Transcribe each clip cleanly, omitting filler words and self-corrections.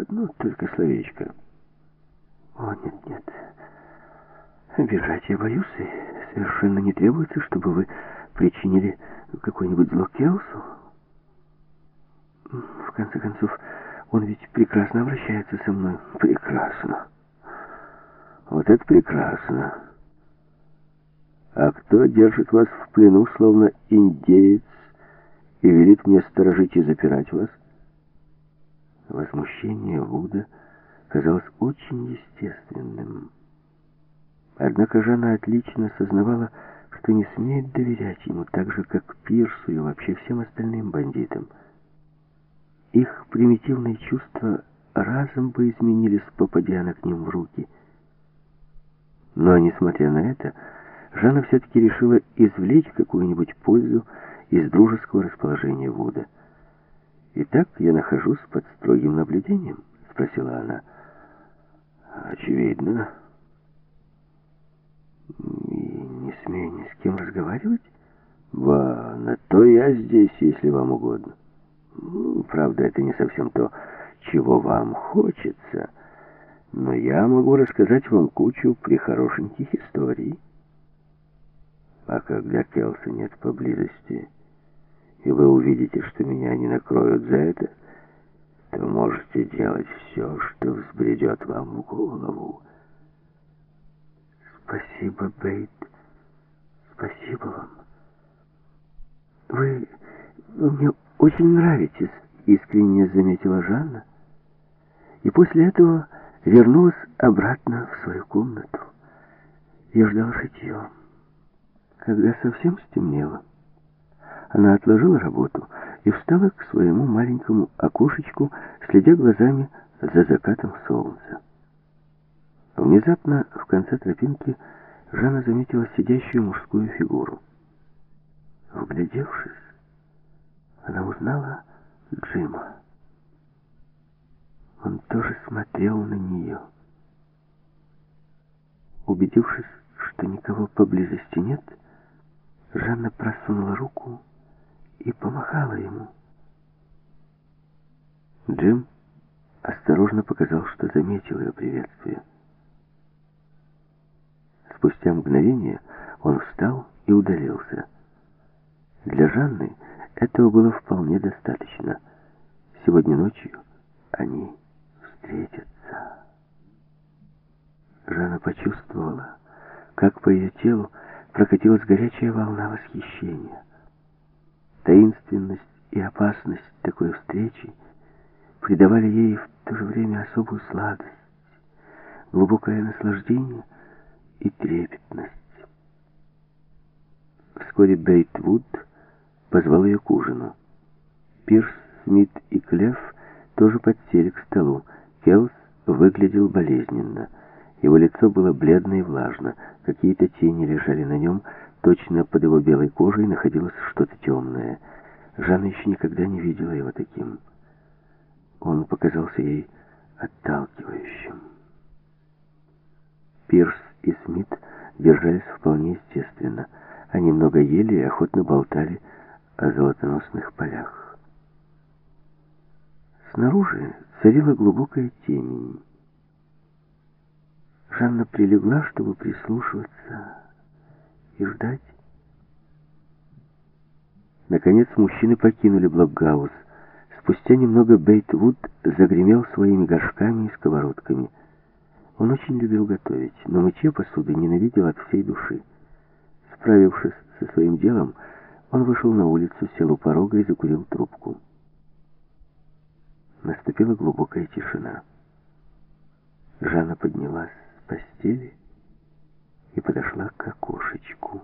одно только словечко. О, нет, нет. Бежать я боюсь, и совершенно не требуется, чтобы вы причинили какое-нибудь зло Келсу. В конце концов, он ведь прекрасно обращается со мной. Прекрасно. Вот это прекрасно. А кто держит вас в плену, словно индеец, и велит мне сторожить и запирать вас? Возмущение Вуда казалось очень естественным. Однако Жанна отлично сознавала, что не смеет доверять ему, так же, как Пирсу и вообще всем остальным бандитам. Их примитивные чувства разом бы изменились, попадя она к ним в руки. Но, несмотря на это, Жанна все-таки решила извлечь какую-нибудь пользу из дружеского расположения Вуда. «Итак, я нахожусь под строгим наблюдением?» — спросила она. «Очевидно». «И не смею ни с кем разговаривать?» На то я здесь, если вам угодно. Правда, это не совсем то, чего вам хочется, но я могу рассказать вам кучу прихорошеньких историй. А когда Келса нет поблизости, и вы увидите, что меня не накроют за это, то можете делать все, что взбредет вам в голову. «Спасибо, Бейт. Спасибо вам. Вы мне очень нравитесь», — искренне заметила Жанна. И после этого вернулась обратно в свою комнату. Я ждала шитье. Когда совсем стемнело, она отложила работу и встала к своему маленькому окошечку, следя глазами за закатом солнца. Внезапно в конце тропинки Жанна заметила сидящую мужскую фигуру. Вглядевшись, она узнала Джима. Он тоже смотрел на нее. Убедившись, что никого поблизости нет, Жанна просунула руку и помахала ему. Джим осторожно показал, что заметил ее приветствие. Спустя мгновение он встал и удалился. Для Жанны этого было вполне достаточно. Сегодня ночью они встретятся. Жанна почувствовала, как по ее телу прокатилась горячая волна восхищения. Таинственность и опасность такой встречи придавали ей в то же время особую сладость, глубокое наслаждение и трепетность. Вскоре Бейт Вуд позвал ее к ужину. Пирс, Смит и Клефф тоже подсели к столу. Келс выглядел болезненно. Его лицо было бледно и влажно. Какие-то тени лежали на нем. Точно под его белой кожей находилось что-то темное. Жанна еще никогда не видела его таким. Он показался ей отталкивающим. Пирс и Смит держались вполне естественно. Они много ели и охотно болтали о золотоносных полях. Снаружи царила глубокая темень. Жанна прилегла, чтобы прислушиваться и ждать. Наконец мужчины покинули блокгаус. Спустя немного Бейт Вуд загремел своими горшками и сковородками. Он очень любил готовить, но мытье посуды ненавидел от всей души. Справившись со своим делом, он вышел на улицу, сел у порога и закурил трубку. Наступила глубокая тишина. Жанна поднялась с постели и подошла к окошечку.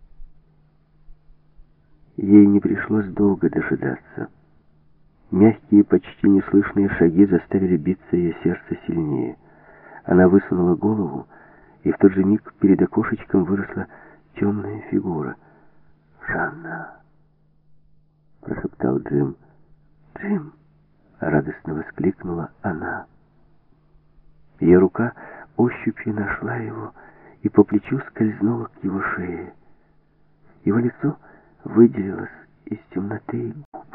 Ей не пришлось долго дожидаться. Мягкие, почти неслышные шаги заставили биться ее сердце сильнее. Она высунула голову, и в тот же миг перед окошечком выросла темная фигура. «Жанна!» — прошептал Джим. «Джим!» — радостно воскликнула она. Ее рука ощупью нашла его и по плечу скользнула к его шее. Его лицо выделилось из темноты.